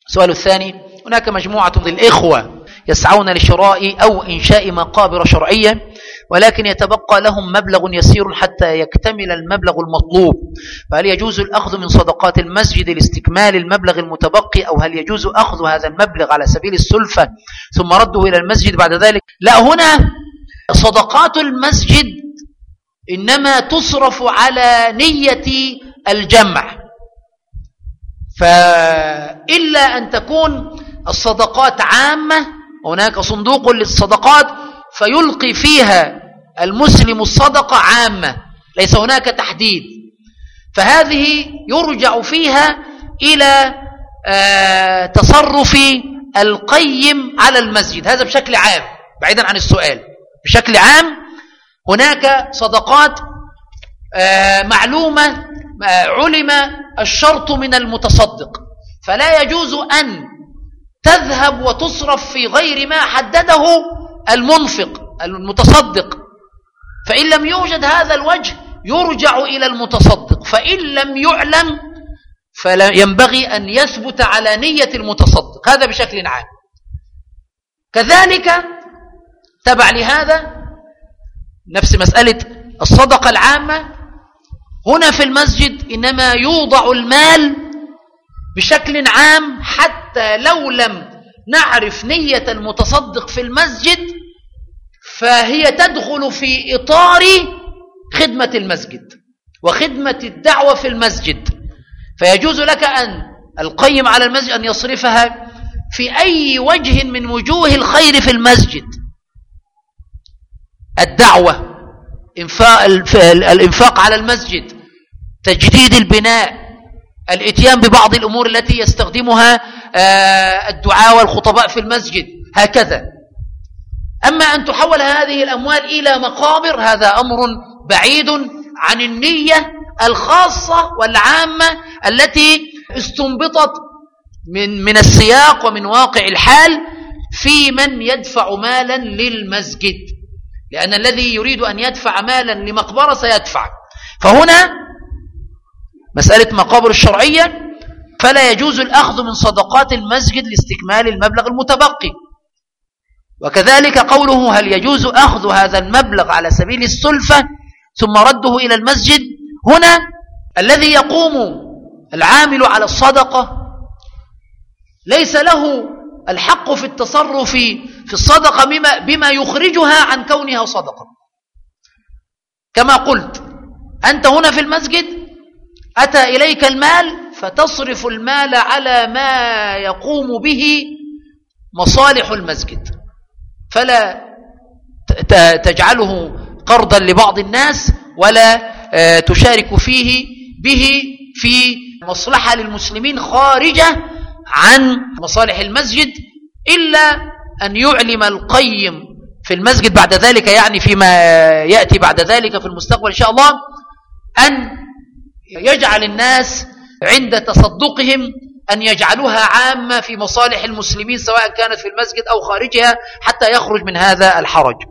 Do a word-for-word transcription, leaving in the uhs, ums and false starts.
السؤال الثاني: هناك مجموعة من الإخوة يسعون لشراء أو إنشاء مقابر شرعية، ولكن يتبقى لهم مبلغ يسير حتى يكتمل المبلغ المطلوب، فهل يجوز الأخذ من صدقات المسجد لاستكمال المبلغ المتبقي، أو هل يجوز أخذ هذا المبلغ على سبيل السلفة ثم رده إلى المسجد بعد ذلك؟ لا، هنا صدقات المسجد إنما تصرف على نية الجمع، فإلا أن تكون الصدقات عامة، هناك صندوق للصدقات فيلقي فيها المسلم الصدقة عامة، ليس هناك تحديد، فهذه يرجع فيها إلى آه تصرف القيم على المسجد. هذا بشكل عام بعيدا عن السؤال. بشكل عام هناك صدقات آه معلومة آه علم الشرط من المتصدق، فلا يجوز أن تذهب وتصرف في غير ما حدده المنفق المتصدق، فإن لم يوجد هذا الوجه يرجع إلى المتصدق، فإن لم يعلم فلا ينبغي أن يثبت على نية المتصدق. هذا بشكل عام. كذلك تبع لهذا نفس مسألة الصدقة العامة، هنا في المسجد إنما يوضع المال بشكل عام، حتى لو لم نعرف نية المتصدق في المسجد فهي تدخل في إطار خدمة المسجد وخدمة الدعوة في المسجد، فيجوز لك أن القيم على المسجد أن يصرفها في أي وجه من وجوه الخير في المسجد: الدعوة، الإنفاق على المسجد، تجديد البناء، الاتيان ببعض الأمور التي يستخدمها الدعاء والخطباء في المسجد، هكذا. أما أن تحول هذه الأموال إلى مقابر هذا أمر بعيد عن النية الخاصة والعامة التي استنبطت من من السياق ومن واقع الحال في من يدفع مالا للمسجد، لأن الذي يريد أن يدفع مالا لمقبرة سيدفع. فهنا مسألة مقابر الشرعية فلا يجوز الأخذ من صدقات المسجد لاستكمال المبلغ المتبقي. وكذلك قوله: هل يجوز أخذ هذا المبلغ على سبيل السلفة ثم رده إلى المسجد؟ هنا الذي يقوم العامل على الصدقة ليس له الحق في التصرف في الصدقة بما, بما يخرجها عن كونها صدقة. كما قلت، أنت هنا في المسجد أتى إليك المال فتصرف المال على ما يقوم به مصالح المسجد، فلا تجعله قرضا لبعض الناس ولا تشارك فيه به في مصلحة للمسلمين خارجة عن مصالح المسجد، إلا أن يعلم القيم في المسجد بعد ذلك، يعني فيما يأتي بعد ذلك في المستقبل إن شاء الله، أن يجعل الناس عند تصدقهم أن يجعلوها عامة في مصالح المسلمين سواء كانت في المسجد أو خارجها، حتى يخرج من هذا الحرج.